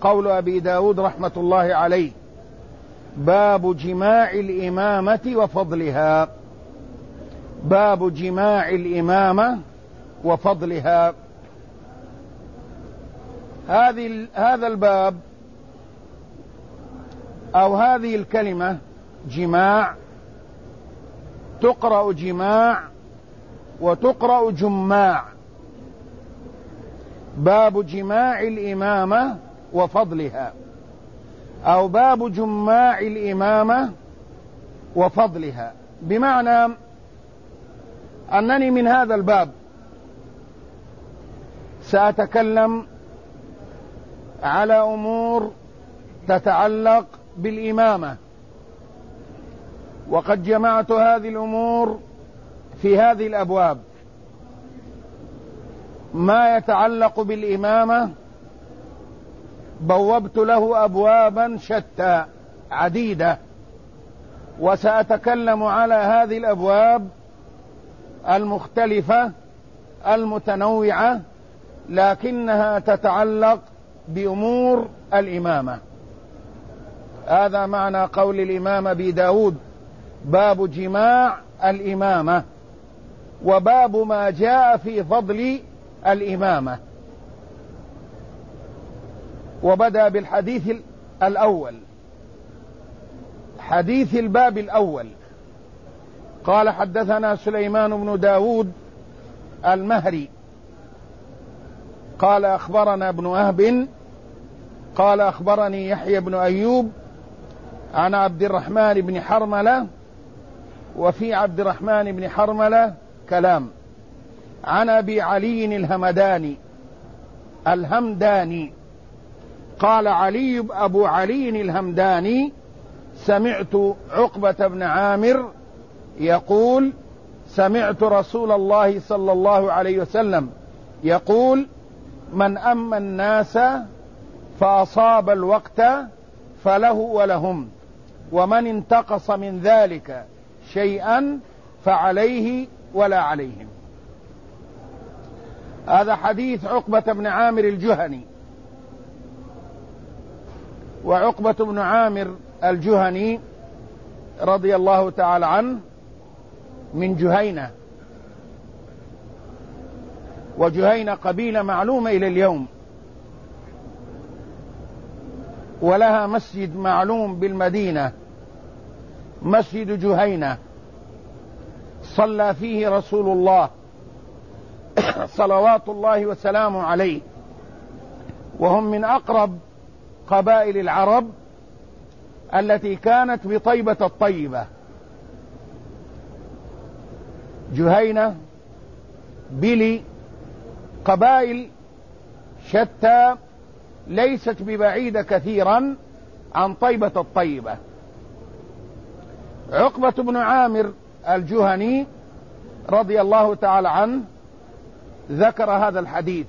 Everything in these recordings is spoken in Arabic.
قول أبي داود رحمة الله عليه: باب جماع الإمامة وفضلها. باب جماع الإمامة وفضلها. هذا الباب أو هذه الكلمة جماع تقرأ جماع وتقرأ جماع. باب جماع الإمامة وفضلها، أو باب جماع الإمامة وفضلها، بمعنى أنني من هذا الباب سأتكلم على أمور تتعلق بالإمامة، وقد جمعت هذه الأمور في هذه الأبواب. ما يتعلق بالإمامة بوبت له أبوابا شتى عديدة، وسأتكلم على هذه الأبواب المختلفة المتنوعة، لكنها تتعلق بأمور الإمامة. هذا معنى قول الإمام أبي داود: باب جماع الإمامة، وباب ما جاء في فضل الإمامة. وبدأ بالحديث الأول، حديث الباب الأول. قال: حدثنا سليمان بن داود المهري قال: أخبرنا ابن وهب قال: أخبرني يحيى بن أيوب عن عبد الرحمن بن حرملة، وفي عبد الرحمن بن حرملة كلام، عن أبي علي الهمداني قال علي أبو علي الهمداني: سمعت عقبة بن عامر يقول: سمعت رسول الله صلى الله عليه وسلم يقول: من أما الناس فأصاب الوقت فله ولهم، ومن انتقص من ذلك شيئا فعليه ولا عليهم. هذا حديث عقبة بن عامر الجهني. وعقبة بن عامر الجهني رضي الله تعالى عنه من جهينة، وجهينة قبيلة معلومة إلى اليوم، ولها مسجد معلوم بالمدينة، مسجد جهينة، صلى فيه رسول الله صلوات الله وسلامه عليه، وهم من أقرب قبائل العرب التي كانت بطيبة الطيبة. جهينة، بلي، قبائل شتى ليست ببعيدة كثيرا عن طيبة الطيبة. عقبة بن عامر الجهني رضي الله تعالى عنه ذكر هذا الحديث: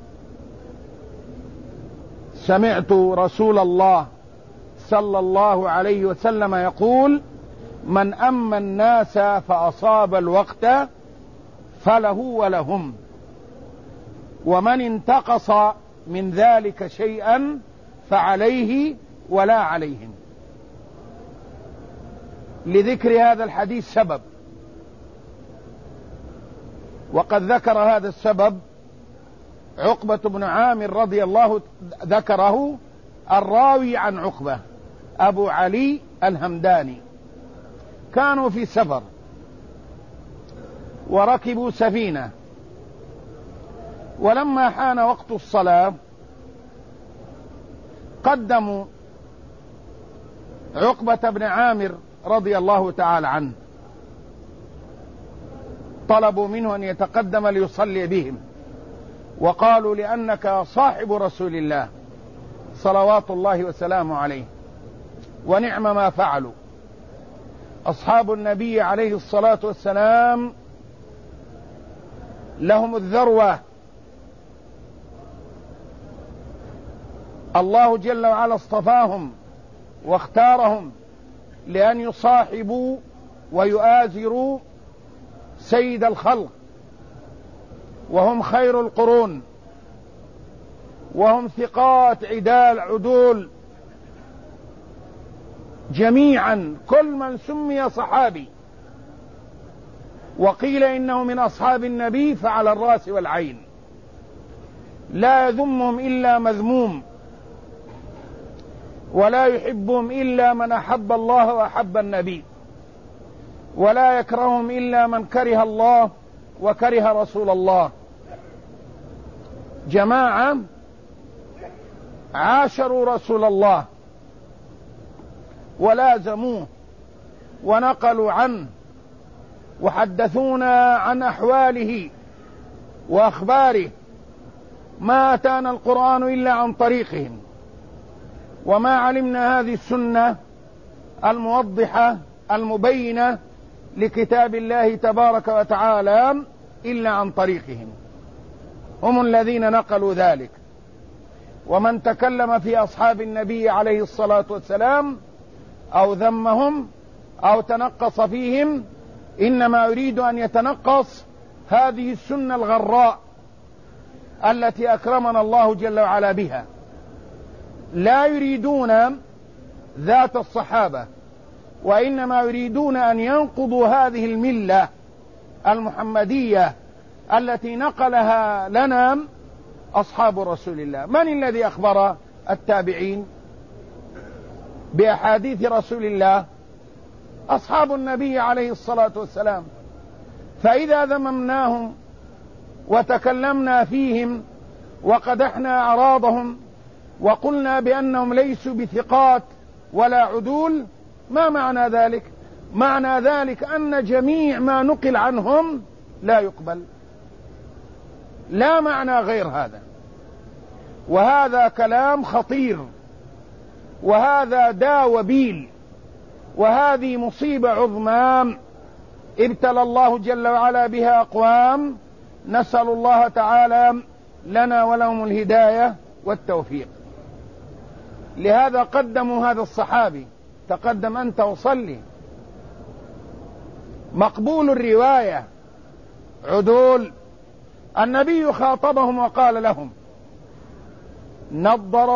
سمعت رسول الله صلى الله عليه وسلم يقول: من أما الناس فأصاب الوقت فله ولهم، ومن انتقص من ذلك شيئا فعليه ولا عليهم. لذكر هذا الحديث سبب، وقد ذكر هذا السبب عقبة بن عامر رضي الله ذكره الراوي عن عقبة أبو علي الهمداني. كانوا في سفر وركبوا سفينة، ولما حان وقت الصلاة قدموا عقبة بن عامر رضي الله تعالى عنه، طلبوا منه أن يتقدم ليصلي بهم، وقالوا: لأنك صاحب رسول الله صلوات الله وسلامه عليه. ونعم ما فعلوا. أصحاب النبي عليه الصلاة والسلام لهم الذروة، الله جل وعلا اصطفاهم واختارهم لأن يصاحبوا ويؤازروا سيد الخلق، وهم خير القرون، وهم ثقات عدال عدول جميعا، كل من سمي صحابي وقيل إنه من أصحاب النبي فعلى الرأس والعين، لا يذمهم إلا مذموم، ولا يحبهم إلا من أحب الله وأحب النبي، ولا يكرههم إلا من كره الله وكره رسول الله. جماعة عاشروا رسول الله ولازموه ونقلوا عنه وحدثونا عن أحواله وأخباره، ما أتانا القرآن إلا عن طريقهم، وما علمنا هذه السنة الموضحة المبينة لكتاب الله تبارك وتعالى إلا عن طريقهم، هم الذين نقلوا ذلك. ومن تكلم في أصحاب النبي عليه الصلاة والسلام أو ذمهم أو تنقص فيهم إنما يريد أن يتنقص هذه السنة الغراء التي أكرمنا الله جل وعلا بها. لا يريدون ذات الصحابة، وإنما يريدون أن ينقضوا هذه الملة المحمدية التي نقلها لنا أصحاب رسول الله. من الذي أخبر التابعين بأحاديث رسول الله؟ أصحاب النبي عليه الصلاة والسلام. فإذا ذممناهم وتكلمنا فيهم وقدحنا أعراضهم وقلنا بأنهم ليسوا بثقات ولا عدول، ما معنى ذلك؟ معنى ذلك أن جميع ما نقل عنهم لا يقبل، لا معنى غير هذا. وهذا كلام خطير، وهذا داء وبيل، وهذه مصيبة عظمى ابتلى الله جل وعلا بها أقوام، نسأل الله تعالى لنا ولهم الهداية والتوفيق. لهذا قدموا هذا الصحابي، تقدم أنت وصلي، مقبول الرواية، عدول. النبي خاطبهم وقال لهم: نضر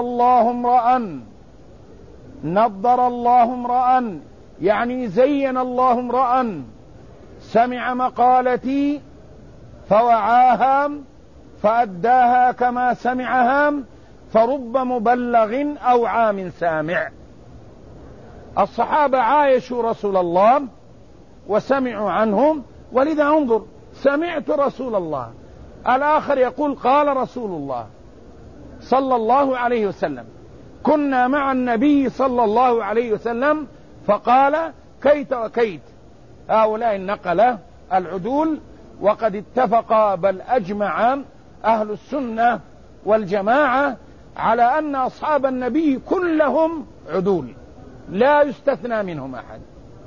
الله امرأ، يعني زين الله امرأ سمع مقالتي فوعاها فأداها كما سمعها، فرب مبلغ أوعى من سامع. الصحابة عايشوا رسول الله وسمعوا عنهم، ولذا انظر: سمعت رسول الله، الآخر يقول قال رسول الله صلى الله عليه وسلم، كنا مع النبي صلى الله عليه وسلم فقال كيت وكيت. هؤلاء النقلة العدول، وقد اتفق بل أجمع أهل السنة والجماعة على أن أصحاب النبي كلهم عدول، لا يستثنى منهم أحد.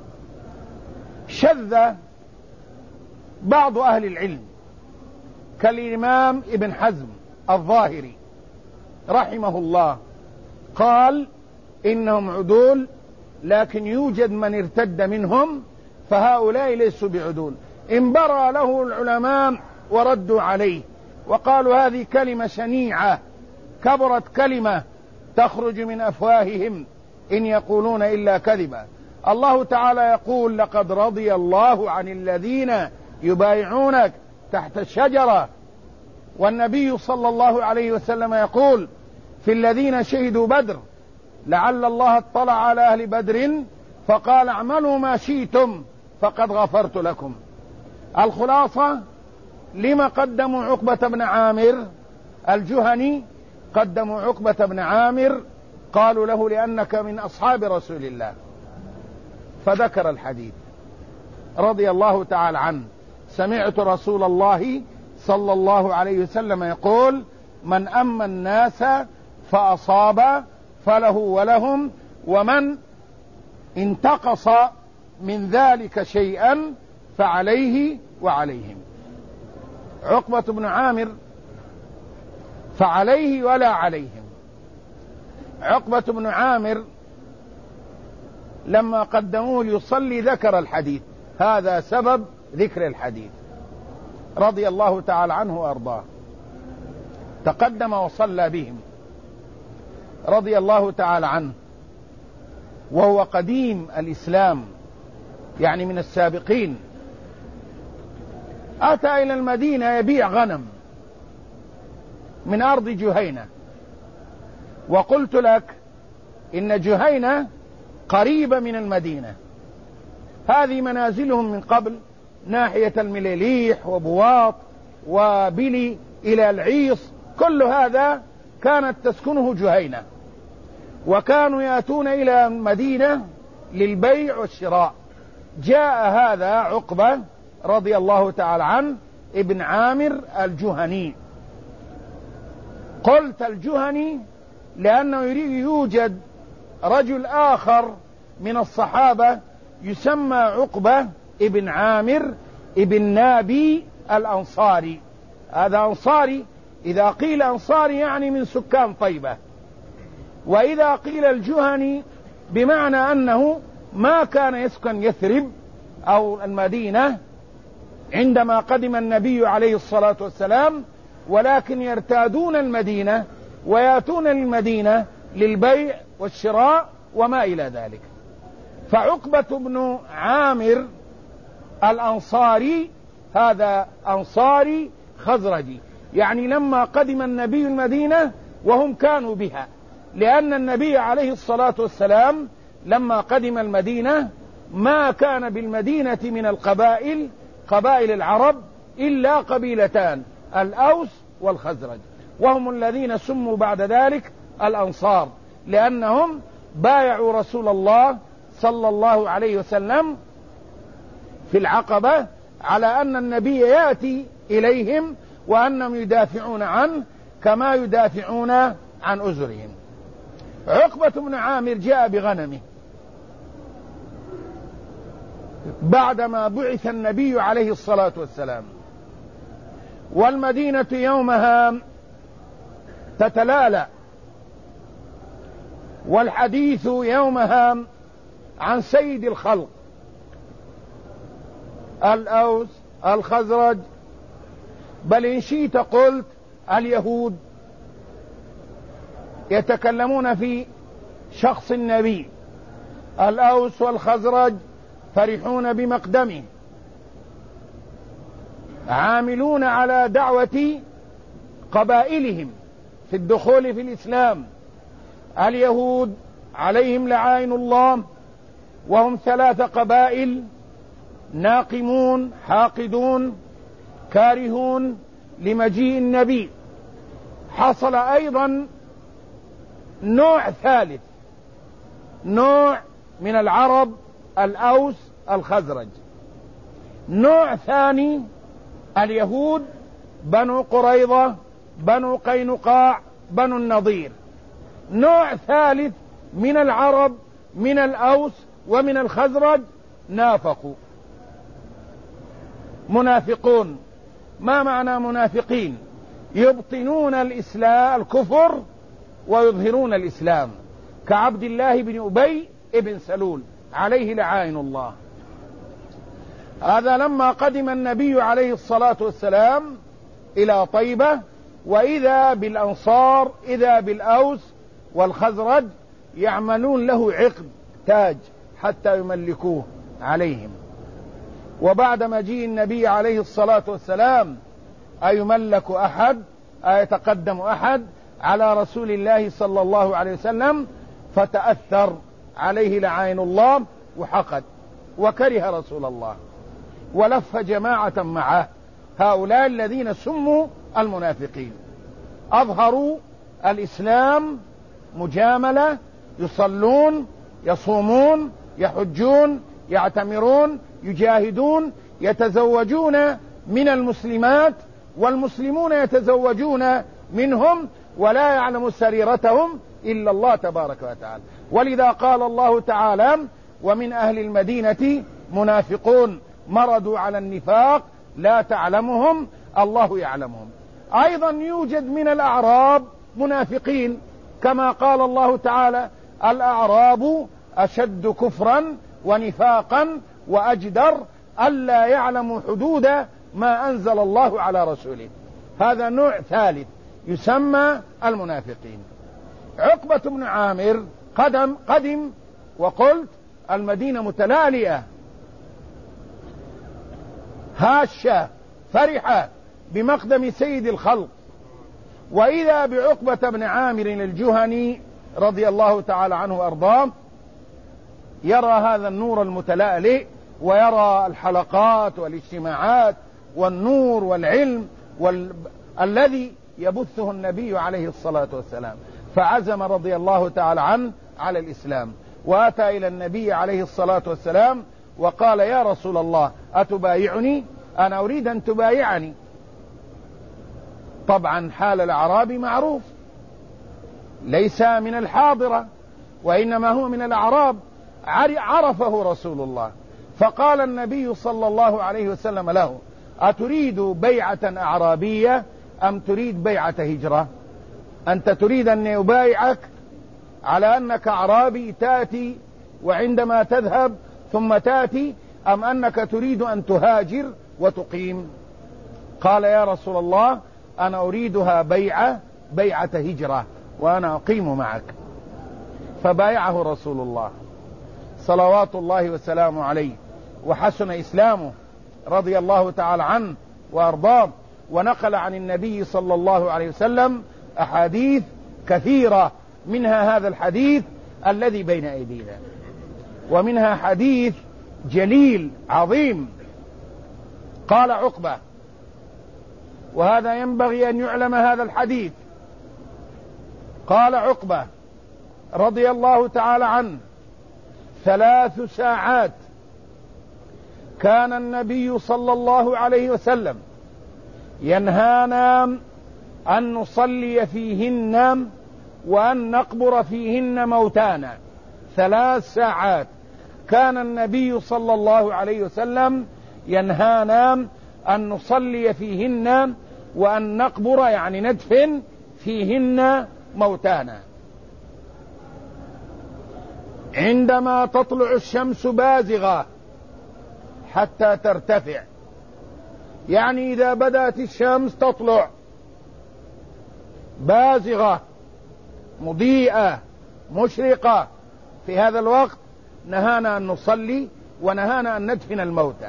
شذ بعض أهل العلم كالإمام ابن حزم الظاهري رحمه الله، قال إنهم عدول، لكن يوجد من ارتد منهم، فهؤلاء ليسوا بعدول. انبرى له العلماء وردوا عليه وقالوا هذه كلمة شنيعة، كبرت كلمة تخرج من أفواههم إن يقولون إلا كذبا. الله تعالى يقول: لقد رضي الله عن الذين يبايعونك تحت الشجرة. والنبي صلى الله عليه وسلم يقول في الذين شهدوا بدر: لعل الله اطلع على أهل بدر فقال اعملوا ما شئتم فقد غفرت لكم. الخلاصة: لما قدموا عقبة بن عامر الجهني؟ قدموا عقبة بن عامر، قالوا له: لأنك من أصحاب رسول الله. فذكر الحديث رضي الله تعالى عنه: سمعت رسول الله صلى الله عليه وسلم يقول: من أما الناس فأصاب فله ولهم، ومن انتقص من ذلك شيئا فعليه وعليهم. عقبة بن عامر فعليه ولا عليهم. عقبة بن عامر لما قدموه ليصلي ذكر الحديث، هذا سبب ذكر الحديث، رضي الله تعالى عنه وأرضاه. تقدم وصلى بهم رضي الله تعالى عنه، وهو قديم الإسلام يعني من السابقين. أتى إلى المدينة يبيع غنم من أرض جهينة، وقلت لك إن جهينة قريبة من المدينة، هذه منازلهم من قبل ناحية المليليح وبواط وبلي إلى العيص، كل هذا كانت تسكنه جهينة، وكانوا يأتون إلى المدينة للبيع والشراء. جاء هذا عقبة رضي الله تعالى عنه ابن عامر الجهني. قلت الجهني لأنه يوجد رجل آخر من الصحابة يسمى عقبة ابن عامر ابن نابي الأنصاري. هذا أنصاري، إذا قيل أنصاري يعني من سكان طيبة، وإذا قيل الجهني بمعنى أنه ما كان يسكن يثرب أو المدينة عندما قدم النبي عليه الصلاة والسلام، ولكن يرتادون المدينة ويأتون للمدينة للبيع والشراء وما إلى ذلك. فعقبة بن عامر الأنصاري هذا أنصاري خزرجي، يعني لما قدم النبي المدينة وهم كانوا بها، لأن النبي عليه الصلاة والسلام لما قدم المدينة ما كان بالمدينة من القبائل قبائل العرب إلا قبيلتان، الأوس والخزرج، وهم الذين سموا بعد ذلك الأنصار، لأنهم بايعوا رسول الله صلى الله عليه وسلم في العقبة على أن النبي يأتي إليهم وأنهم يدافعون عنه كما يدافعون عن أزرهم. عقبة بن عامر جاء بغنمه بعدما بعث النبي عليه الصلاة والسلام، والمدينة يومها تتلالى، والحديث يومها عن سيد الخلق، الأوس الخزرج، بل إن شئت قلت اليهود، يتكلمون في شخص النبي. الأوس والخزرج فرحون بمقدمه، عاملون على دعوة قبائلهم في الدخول في الإسلام. اليهود عليهم لعائن الله، وهم 3 قبائل، ناقمون حاقدون كارهون لمجيء النبي. حصل أيضا نوع ثالث، نوع من العرب الأوس الخزرج. نوع ثاني اليهود، بنو قريظة، بنو قينقاع، بنو النضير. نوع ثالث من العرب من الأوس ومن الخزرج نافقوا، منافقون. ما معنى منافقين؟ يبطنون الإسلام الكفر ويظهرون الإسلام، كعبد الله بن أبي ابن سلول عليه لعائن الله. هذا لما قدم النبي عليه الصلاة والسلام إلى طيبة، وإذا بالأنصار إذا بالأوس والخزرج يعملون له عقد تاج حتى يملكوه عليهم. وبعد مجيء النبي عليه الصلاة والسلام أيملك أحد، أيتقدم أحد على رسول الله صلى الله عليه وسلم؟ فتأثر عليه لعين الله وحقد وكره رسول الله، ولف جماعة معه، هؤلاء الذين سموا المنافقين. أظهروا الإسلام مجاملة، يصلون يصومون يحجون يعتمرون يجاهدون، يتزوجون من المسلمات والمسلمون يتزوجون منهم، ولا يعلم سريرتهم إلا الله تبارك وتعالى. ولذا قال الله تعالى: ومن أهل المدينة منافقون مرضوا على النفاق لا تعلمهم الله يعلمهم. أيضا يوجد من الأعراب منافقين، كما قال الله تعالى: الأعراب أشد كفرا ونفاقا وأجدر ألا يعلموا حدود ما أنزل الله على رسوله. هذا نوع ثالث يسمى المنافقين. عقبة بن عامر قدم وقلت المدينة متلالئة هاشة فرحة بمقدم سيد الخلق، وإذا بعقبة بن عامر الجهني رضي الله تعالى عنه وأرضاه يرى هذا النور المتلألئ، ويرى الحلقات والاجتماعات والنور والعلم الذي يبثه النبي عليه الصلاة والسلام، فعزم رضي الله تعالى عنه على الإسلام، وأتى إلى النبي عليه الصلاة والسلام وقال: يا رسول الله أتبايعني؟ أنا أريد أن تبايعني. طبعا حال الأعرابي معروف، ليس من الحاضرة وإنما هو من الأعراب، عرفه رسول الله، فقال النبي صلى الله عليه وسلم له: أتريد بيعة أعرابية أم تريد بيعة هجرة؟ أنت تريد أن يبايعك على أنك أعرابي تأتي وعندما تذهب ثم تأتي، أم أنك تريد أن تهاجر وتقيم؟ قال: يا رسول الله أنا أريدها بيعة هجرة وأنا أقيم معك. فبايعه رسول الله صلوات الله وسلامه عليه، وحسن إسلامه رضي الله تعالى عنه وأرضاه، ونقل عن النبي صلى الله عليه وسلم أحاديث كثيرة، منها هذا الحديث الذي بين أيدينا، ومنها حديث جليل عظيم. قال عقبة، وهذا ينبغي أن يعلم هذا الحديث، قال عقبة رضي الله تعالى عنه: 3 ساعات كان النبي صلى الله عليه وسلم ينهانا أن نصلي فيهن وأن نقبر فيهن موتانا. 3 ساعات كان النبي صلى الله عليه وسلم ينهانا أن نصلي فيهن وأن نقبر، يعني ندفن فيهن موتانا. عندما تطلع الشمس بازغة حتى ترتفع، يعني إذا بدأت الشمس تطلع بازغة مضيئة مشرقة، في هذا الوقت نهانا أن نصلي ونهانا أن ندفن الموتى.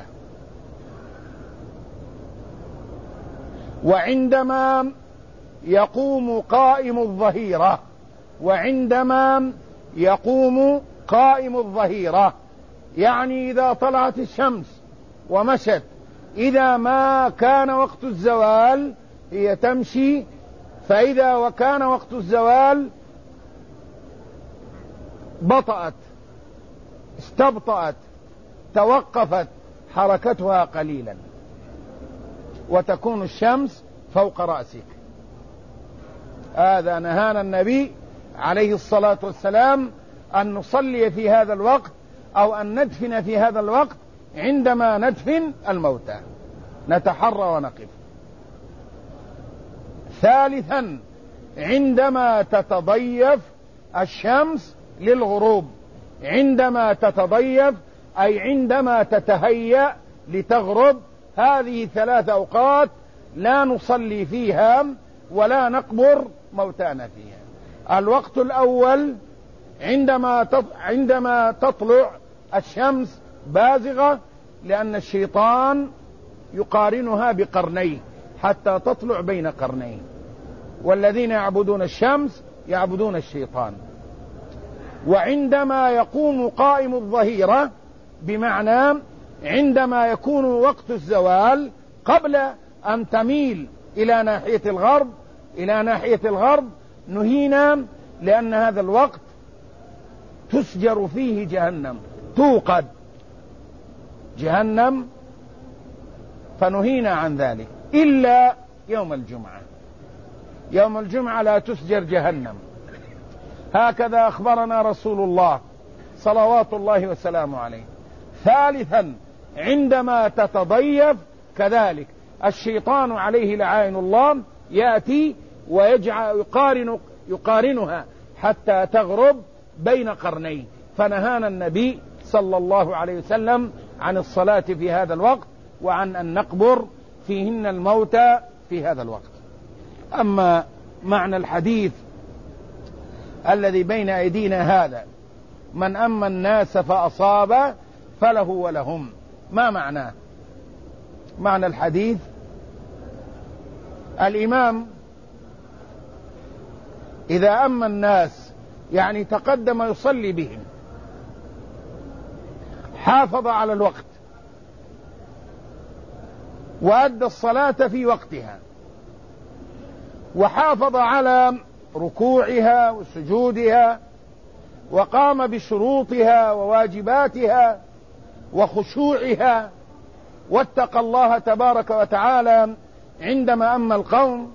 وعندما يقوم قائم الظهيرة، وعندما يقوم قائم الظهيرة يعني إذا طلعت الشمس ومشت، إذا ما كان وقت الزوال هي تمشي، فإذا وكان وقت الزوال بطأت، استبطأت، توقفت حركتها قليلا، وتكون الشمس فوق رأسك. هذا نهانا النبي عليه الصلاة والسلام أن نصلي في هذا الوقت أو أن ندفن في هذا الوقت، عندما ندفن الموتى نتحرى ونقف. ثالثا عندما تتضيف الشمس للغروب، عندما تتضيف أي عندما تتهيأ لتغرب، هذه 3 أوقات لا نصلي فيها ولا نقبر موتانا فيها. الوقت الأول عندما تطلع الشمس بازغة، لأن الشيطان يقارنها بقرنيه حتى تطلع بين قرنين، والذين يعبدون الشمس يعبدون الشيطان. وعندما يقوم قائم الظهيرة، بمعنى عندما يكون وقت الزوال قبل أن تميل إلى ناحية الغرب نهينا، لأن هذا الوقت تسجر فيه جهنم، توقد جهنم، فنهينا عن ذلك إلا يوم الجمعة. يوم الجمعة لا تسجر جهنم، هكذا أخبرنا رسول الله صلوات الله وسلامه عليه. ثالثا عندما تتضيف كذلك الشيطان عليه لعائن الله يأتي ويجعل يقارنها حتى تغرب بين قرنين، فنهانا النبي صلى الله عليه وسلم عن الصلاة في هذا الوقت وعن أن نقبر فيهن الموتى في هذا الوقت. أما معنى الحديث الذي بين أيدينا هذا: من أما الناس فأصاب فله ولهم. ما معناه؟ معنى الحديث: الإمام إذا أما الناس يعني تقدم يصلي بهم، حافظ على الوقت وأدى الصلاة في وقتها، وحافظ على ركوعها وسجودها، وقام بشروطها وواجباتها وخشوعها، واتقى الله تبارك وتعالى عندما أما القوم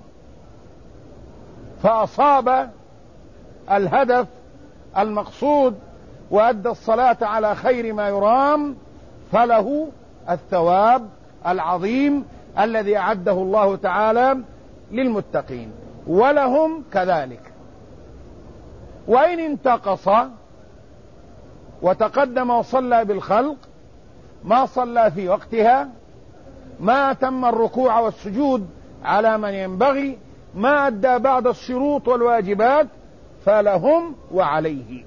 فأصاب الهدف المقصود وأدى الصلاة على خير ما يرام، فله الثواب العظيم الذي أعده الله تعالى للمتقين، ولهم كذلك. وإن انتقص وتقدم وصلى بالخلق، ما صلى في وقتها، ما أتم الركوع والسجود على من ينبغي، ما أدى بعض الشروط والواجبات، فلهم وعليه.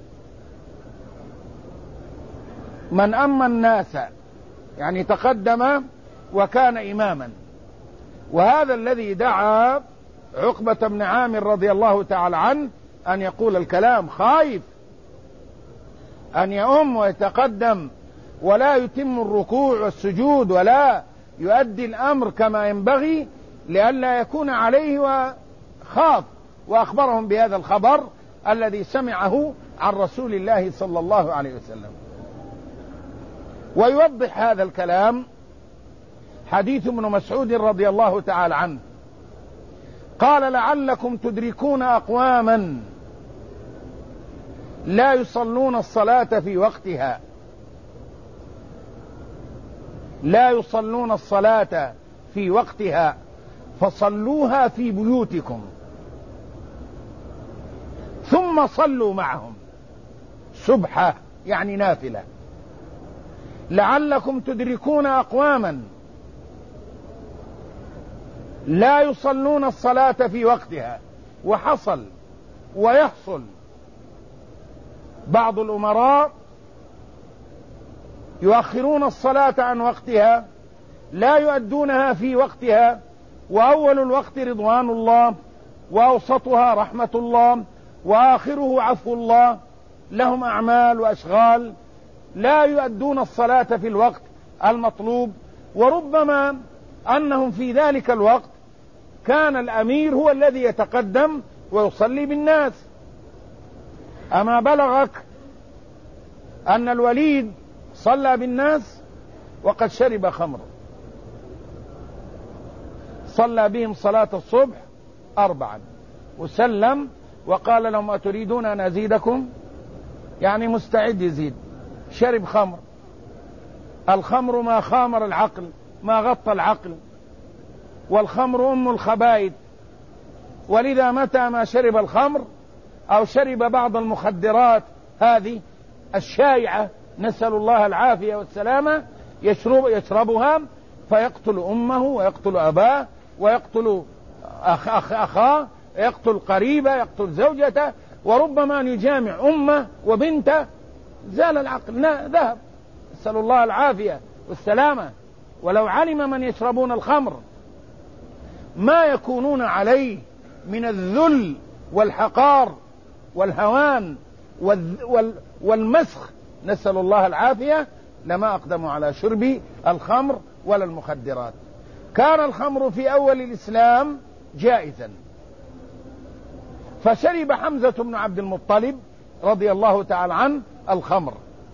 من أما الناس يعني تقدم وكان إماما، وهذا الذي دعا عقبة بن عامر رضي الله تعالى عنه أن يقول الكلام، خايف أن يؤم ويتقدم ولا يتم الركوع والسجود ولا يؤدي الأمر كما ينبغي، لئلا يكون عليه، وخاف وأخبرهم بهذا الخبر الذي سمعه عن رسول الله صلى الله عليه وسلم. ويوضح هذا الكلام حديث ابن مسعود رضي الله تعالى عنه، قال: لعلكم تدركون أقواما لا يصلون الصلاة في وقتها، لا يصلون الصلاة في وقتها فصلوها في بيوتكم ثم صلوا معهم سبحة يعني نافلة. لعلكم تدركون أقواما لا يصلون الصلاة في وقتها. وحصل ويحصل بعض الأمراء يؤخرون الصلاة عن وقتها، لا يؤدونها في وقتها، وأول الوقت رضوان الله، وأوسطها رحمة الله، وآخره عفو الله، لهم أعمال وأشغال، لا يؤدون الصلاة في الوقت المطلوب. وربما أنهم في ذلك الوقت كان الأمير هو الذي يتقدم ويصلي بالناس. أما بلغك أن الوليد صلى بالناس وقد شرب خمر، صلى بهم صلاة الصبح 4 وسلم وقال لهم: أتريدون أن أزيدكم؟ يعني مستعد يزيد. شرب خمر، الخمر ما خامر العقل، ما غطى العقل، والخمر أم الخبائث. ولذا متى ما شرب الخمر أو شرب بعض المخدرات هذه الشائعة، نسأل الله العافية والسلامة، يشربها فيقتل أمه ويقتل أباه ويقتل أخاه، يقتل قريبه، يقتل زوجته، وربما أن يجامع أمه وبنته. زال العقل، ذهب، نسأل الله العافية والسلامة. ولو علم من يشربون الخمر ما يكونون عليه من الذل والحقار والهوان والمسخ، نسأل الله العافية، لما أقدموا على شرب الخمر ولا المخدرات. كان الخمر في أول الإسلام جائزا، فشرب حمزة بن عبد المطلب رضي الله تعالى عنه الخمر،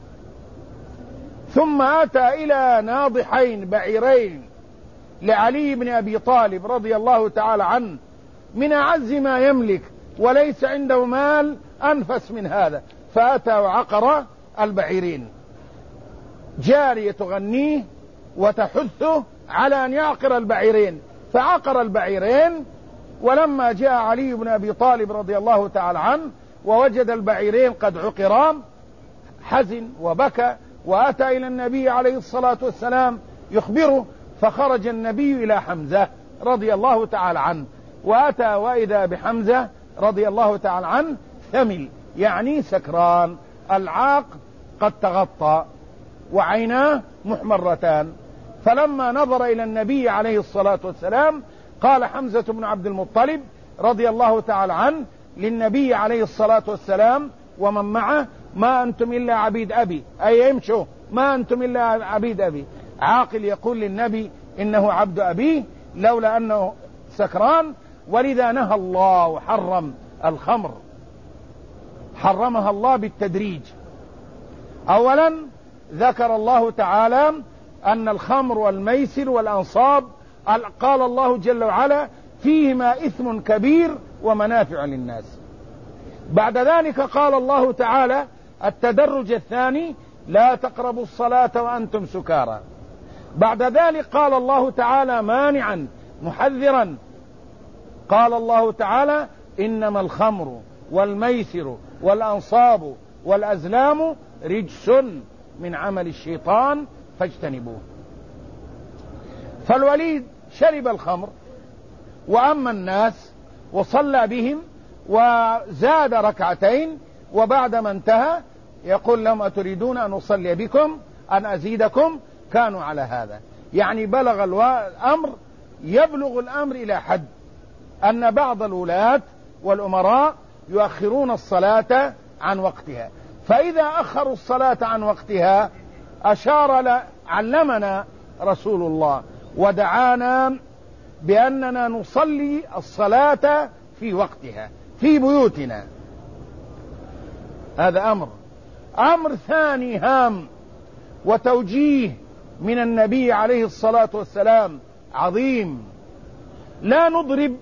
ثم أتى إلى ناضحين بعيرين لعلي بن أبي طالب رضي الله تعالى عنه من أعز ما يملك، وليس عنده مال أنفس من هذا، فأتى وعقر البعيرين. جارية تغنيه وتحثه على أن يعقر البعيرين، فعقر البعيرين. ولما جاء علي بن أبي طالب رضي الله تعالى عنه ووجد البعيرين قد عقرا حزن وبكى، وأتى إلى النبي عليه الصلاة والسلام يخبره، فخرج النبي إلى حمزة رضي الله تعالى عنه وأتى وإذا بحمزة رضي الله تعالى عنه ثمل، يعني سكران، العاق قد تغطى وعيناه محمرتان. فلما نظر إلى النبي عليه الصلاة والسلام قال حمزة بن عبد المطلب رضي الله تعالى عنه للنبي عليه الصلاة والسلام ومن معه: ما أنتم إلا عبيد أبي، أي امشوا، ما أنتم إلا عبيد أبي. عاقل يقول للنبي إنه عبد أبيه لولا أنه سكران. ولذا نهى الله وحرم الخمر، حرمها الله بالتدريج. أولا ذكر الله تعالى أن الخمر والميسر والأنصاب قال الله جل وعلا فيهما إثم كبير ومنافع للناس. بعد ذلك قال الله تعالى التدرج الثاني: لا تقربوا الصلاة وأنتم سكارى. بعد ذلك قال الله تعالى مانعا محذرا، قال الله تعالى: إنما الخمر والميسر والأنصاب والأزلام رجس من عمل الشيطان فاجتنبوه. فالوليد شرب الخمر وأما الناس وصلى بهم وزاد ركعتين، وبعدما انتهى يقول لهم: أتريدون أن أصلي بكم أن أزيدكم؟ كانوا على هذا. يعني بلغ الأمر، يبلغ الأمر إلى حد أن بعض الولاة والأمراء يؤخرون الصلاة عن وقتها. فإذا أخروا الصلاة عن وقتها علمنا رسول الله ودعانا بأننا نصلي الصلاة في وقتها في بيوتنا. هذا أمر ثاني هام وتوجيه من النبي عليه الصلاة والسلام عظيم. لا نضرب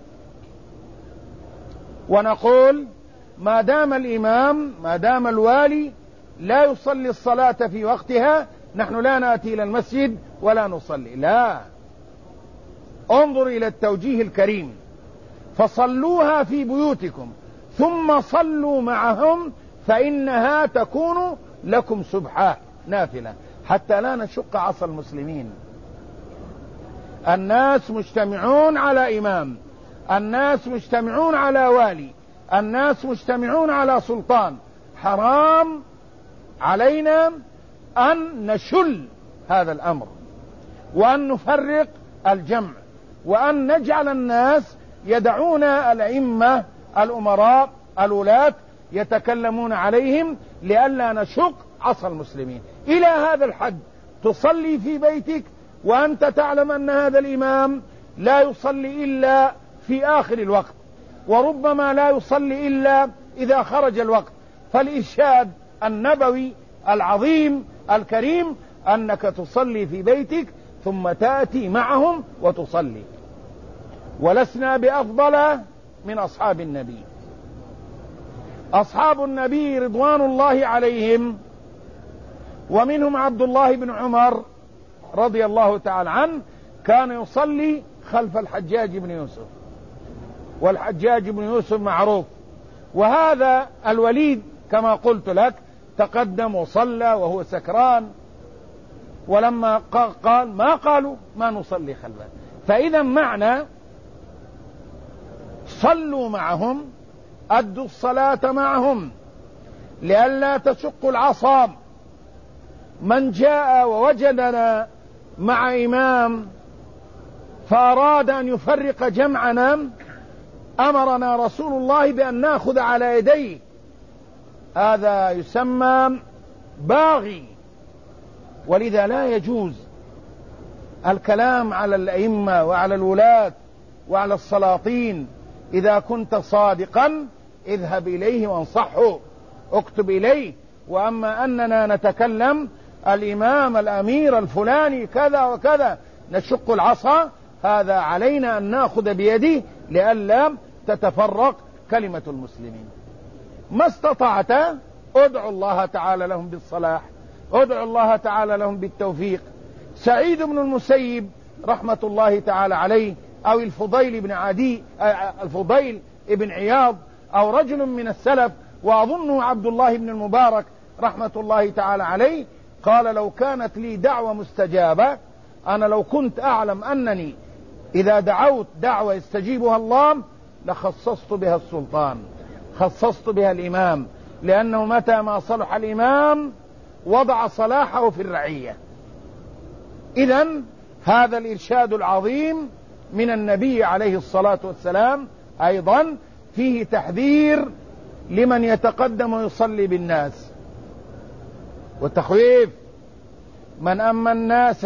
ونقول ما دام الإمام، ما دام الوالي لا يصلي الصلاة في وقتها نحن لا نأتي إلى المسجد ولا نصلي. لا، انظر إلى التوجيه الكريم: فصلوها في بيوتكم ثم صلوا معهم فإنها تكون لكم سبحة نافلة، حتى لا نشق عصا المسلمين. الناس مجتمعون على إمام، الناس مجتمعون على والي، الناس مجتمعون على سلطان. حرام علينا أن نشل هذا الأمر وأن نفرق الجمع وأن نجعل الناس يدعون الأئمة الأمراء الولاة يتكلمون عليهم لئلا نشق عصا المسلمين. إلى هذا الحد تصلي في بيتك وأنت تعلم أن هذا الإمام لا يصلي إلا في آخر الوقت، وربما لا يصلي إلا إذا خرج الوقت. فالإرشاد النبوي العظيم الكريم أنك تصلي في بيتك ثم تأتي معهم وتصلي. ولسنا بأفضل من أصحاب النبي. أصحاب النبي رضوان الله عليهم ومنهم عبد الله بن عمر رضي الله تعالى عنه كان يصلي خلف الحجاج بن يوسف، والحجاج بن يوسف معروف. وهذا الوليد كما قلت لك تقدم وصلى وهو سكران، ولما قال ما قالوا ما نصلي خلفه. فإذا معنى صلوا معهم، أدوا الصلاة معهم لئلا تشق العصا. من جاء ووجدنا مع إمام فأراد أن يفرق جمعنا أمرنا رسول الله بأن نأخذ على يديه، هذا يسمى باغي. ولذا لا يجوز الكلام على الأئمة وعلى الولاة وعلى السلاطين. إذا كنت صادقا اذهب إليه وانصحه، اكتب إليه. وأما أننا نتكلم الإمام الأمير الفلاني كذا وكذا نشق العصا، هذا علينا أن نأخذ بيده لئلا تتفرق كلمة المسلمين. ما استطعت ادعو الله تعالى لهم بالصلاح، ادعو الله تعالى لهم بالتوفيق. سعيد بن المسيب رحمة الله تعالى عليه، أو الفضيل بن عياض، أو رجل من السلف، وأظنه عبد الله بن المبارك رحمة الله تعالى عليه، قال: لو كانت لي دعوة مستجابة، أنا لو كنت أعلم أنني إذا دعوت دعوة يستجيبها الله لخصصت بها السلطان، خصصت بها الإمام، لأنه متى ما صلح الإمام وضع صلاحه في الرعية. إذن هذا الإرشاد العظيم من النبي عليه الصلاة والسلام أيضا فيه تحذير لمن يتقدم ويصلي بالناس، وتخويف من أما الناس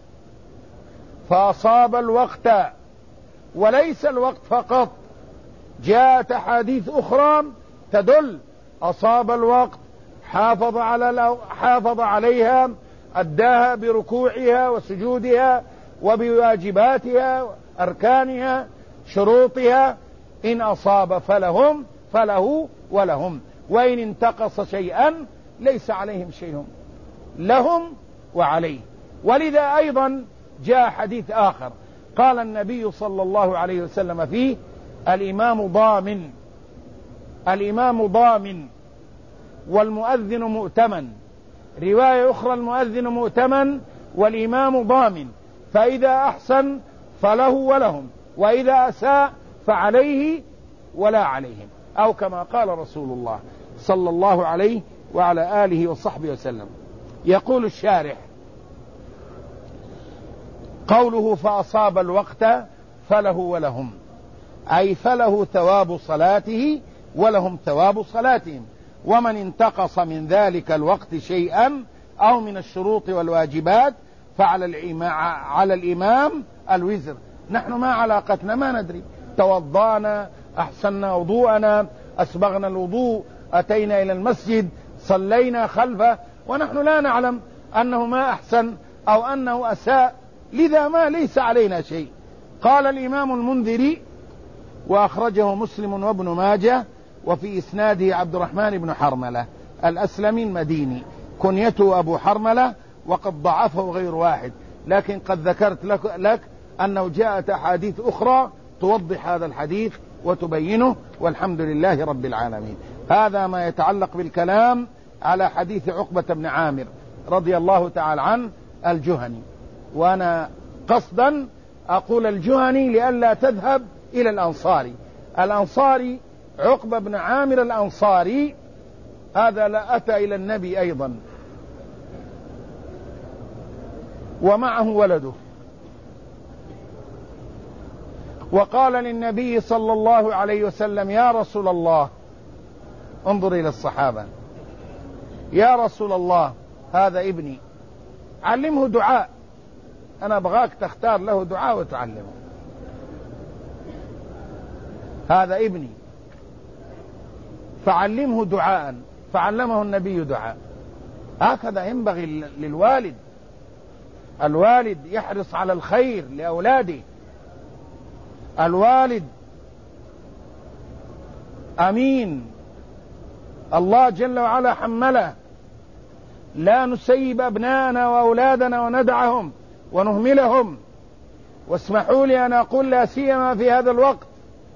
فأصاب الوقت، وليس الوقت فقط، جاءت أحاديث أخرى تدل أصاب الوقت، حافظ عليها، أداها بركوعها وسجودها وبواجباتها أركانها شروطها، إن أصاب فله ولهم، وإن انتقص شيئا ليس عليهم شيء، لهم وعليه. ولذا أيضا جاء حديث آخر قال النبي صلى الله عليه وسلم فيه: الإمام ضامن والمؤذن مؤتمن. رواية أخرى: المؤذن مؤتمن والإمام ضامن، فإذا أحسن فله ولهم، وإذا أساء فعليه ولا عليهم، أو كما قال رسول الله صلى الله عليه وعلى آله وصحبه وسلم. يقول الشارح: قوله فأصاب الوقت فله ولهم، أي فله ثواب صلاته ولهم ثواب صلاتهم، ومن انتقص من ذلك الوقت شيئا أو من الشروط والواجبات فعلى الإمام الوزر. نحن ما علاقتنا؟ ما ندري، توضأنا، أحسننا وضوءنا، أسبغنا الوضوء، أتينا إلى المسجد، صلينا خلفه، ونحن لا نعلم أنه ما أحسن أو أنه أساء، لذا ما ليس علينا شيء. قال الإمام المنذري: وأخرجه مسلم وابن ماجه، وفي إسناده عبد الرحمن بن حرملة الأسلمي المديني، كنيته أبو حرملة، وقد ضعفه غير واحد، لكن قد ذكرت لك أنه جاءت أحاديث أخرى توضح هذا الحديث وتبينه، والحمد لله رب العالمين. هذا ما يتعلق بالكلام على حديث عقبة بن عامر رضي الله تعالى عنه الجهني. وأنا قصدا أقول الجهني لئلا تذهب إلى الأنصاري عقبة بن عامر الأنصاري، هذا لا أتى إلى النبي أيضا ومعه ولده، وقال للنبي صلى الله عليه وسلم: يا رسول الله، انظر إلى الصحابة، يا رسول الله هذا ابني، علمه دعاء، أنا أبغاك تختار له دعاء وتعلمه، هذا ابني فعلمه دعاء، فعلمه النبي دعاء. هكذا ينبغي للوالد، الوالد يحرص على الخير لأولاده، الوالد أمين، الله جل وعلا حمله، لا نسيب أبناءنا وأولادنا وندعهم ونهملهم. واسمحوا لي أن أقول لا سيما في هذا الوقت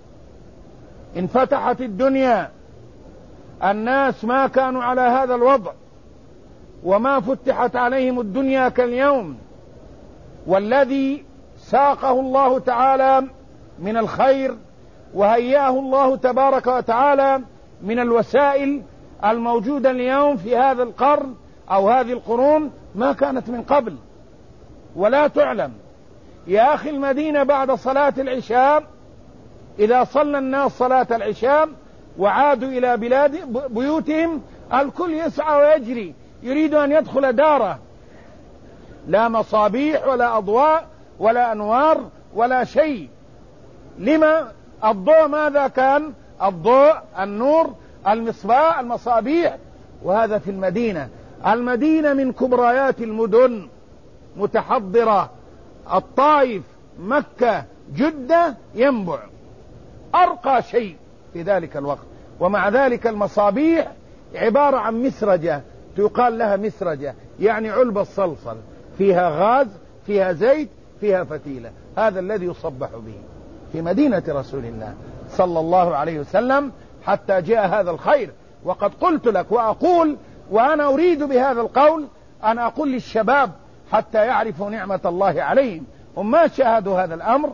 انفتحت الدنيا، الناس ما كانوا على هذا الوضع، وما فتحت عليهم الدنيا كاليوم، والذي ساقه الله تعالى من الخير وهيأه الله تبارك وتعالى من الوسائل الموجودة اليوم في هذا القرن أو هذه القرون ما كانت من قبل ولا تعلم. يا أخي، المدينة بعد صلاة العشاء إذا صلى الناس صلاة العشاء وعادوا إلى بيوتهم، الكل يسعى ويجري يريد أن يدخل داره، لا مصابيح ولا أضواء ولا أنوار ولا شيء. لما؟ الضوء ماذا كان؟ الضوء، النور، المصباح، المصابيح. وهذا في المدينة من كبريات المدن متحضرة، الطائف، مكة، جدة، ينبع، أرقى شيء في ذلك الوقت. ومع ذلك المصابيح عبارة عن مسرجة، تقال لها مسرجة، يعني علبة الصلصل، فيها غاز، فيها زيت، فيها فتيلة. هذا الذي يصبح به في مدينة رسول الله صلى الله عليه وسلم حتى جاء هذا الخير. وقد قلت لك وأقول، وأنا أريد بهذا القول أن أقول للشباب حتى يعرفوا نعمة الله عليهم، هم ما شاهدوا هذا الأمر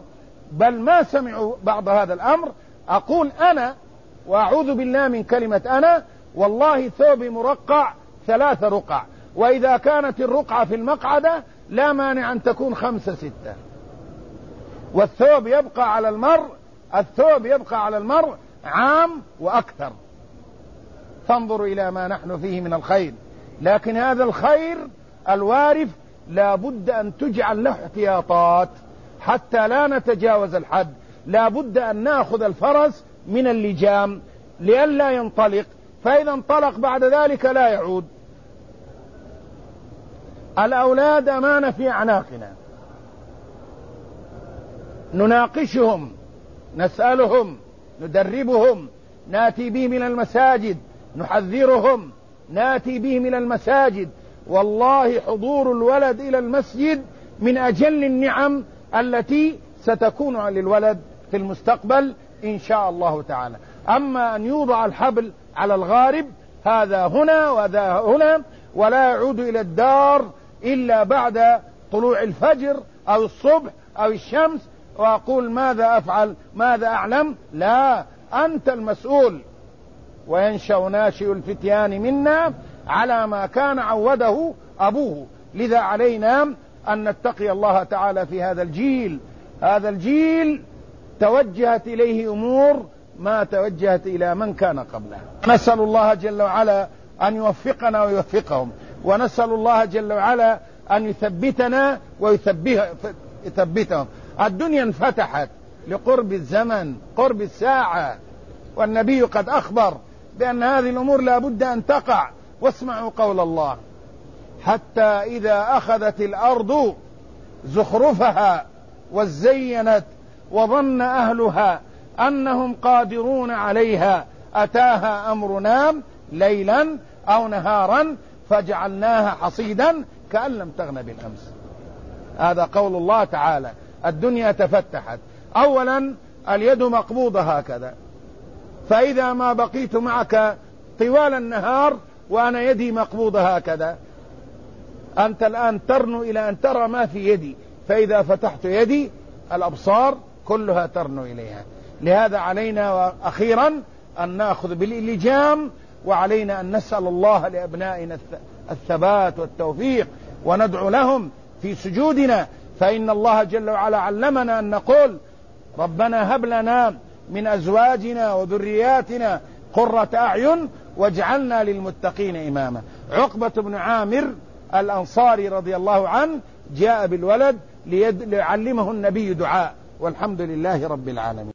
بل ما سمعوا بعض هذا الأمر. أقول أنا وأعوذ بالله من كلمة أنا، والله ثوبي مرقع 3 رقع، وإذا كانت الرقعة في المقعدة لا مانع أن تكون 5 6، والثوب يبقى على المرء، الثوب يبقى على المرء عام وأكثر. فانظروا إلى ما نحن فيه من الخير، لكن هذا الخير الوارف لا بد أن تجعل له احتياطات حتى لا نتجاوز الحد. لا بد أن نأخذ الفرس من اللجام لئلا ينطلق، فإذا انطلق بعد ذلك لا يعود. الأولاد أمانة في أعناقنا، نناقشهم، نسألهم، ندربهم، ناتي بهم إلى المساجد، نحذرهم، ناتي بهم إلى المساجد. والله حضور الولد إلى المسجد من أجل النعم التي ستكون للولد في المستقبل إن شاء الله تعالى. أما أن يوضع الحبل على الغارب هذا هنا وهذا هنا، ولا يعود إلى الدار إلا بعد طلوع الفجر أو الصبح أو الشمس، وأقول ماذا أفعل ماذا أعلم؟ لا، أنت المسؤول. وينشأ ناشئ الفتيان منا على ما كان عوده أبوه. لذا علينا أن نتقي الله تعالى في هذا الجيل. هذا الجيل توجهت إليه أمور ما توجهت إلى من كان قبله. نسأل الله جل وعلا أن يوفقنا ويوفقهم، ونسأل الله جل وعلا أن يثبتنا ويثبتهم. الدنيا انفتحت لقرب الزمن، قرب الساعة، والنبي قد أخبر بأن هذه الأمور لا بد أن تقع. واسمعوا قول الله: حتى إذا أخذت الأرض زخرفها وزينت وظن أهلها أنهم قادرون عليها أتاها أمرنا ليلا أو نهارا فجعلناها حصيدا كأن لم تغن بالأمس. هذا قول الله تعالى. الدنيا تفتحت. أولا اليد مقبوضة هكذا، فإذا ما بقيت معك طوال النهار وأنا يدي مقبوضة هكذا، أنت الآن ترنو إلى أن ترى ما في يدي، فإذا فتحت يدي الأبصار كلها ترنو إليها. لهذا علينا أخيرا أن نأخذ بالإلجام، وعلينا أن نسأل الله لأبنائنا الثبات والتوفيق، وندعو لهم في سجودنا، فإن الله جل وعلا علمنا أن نقول: ربنا هب لنا من أزواجنا وذرياتنا قرة أعين واجعلنا للمتقين إماما. عقبة بن عامر الأنصاري رضي الله عنه جاء بالولد ليعلمه النبي دعاء، والحمد لله رب العالمين.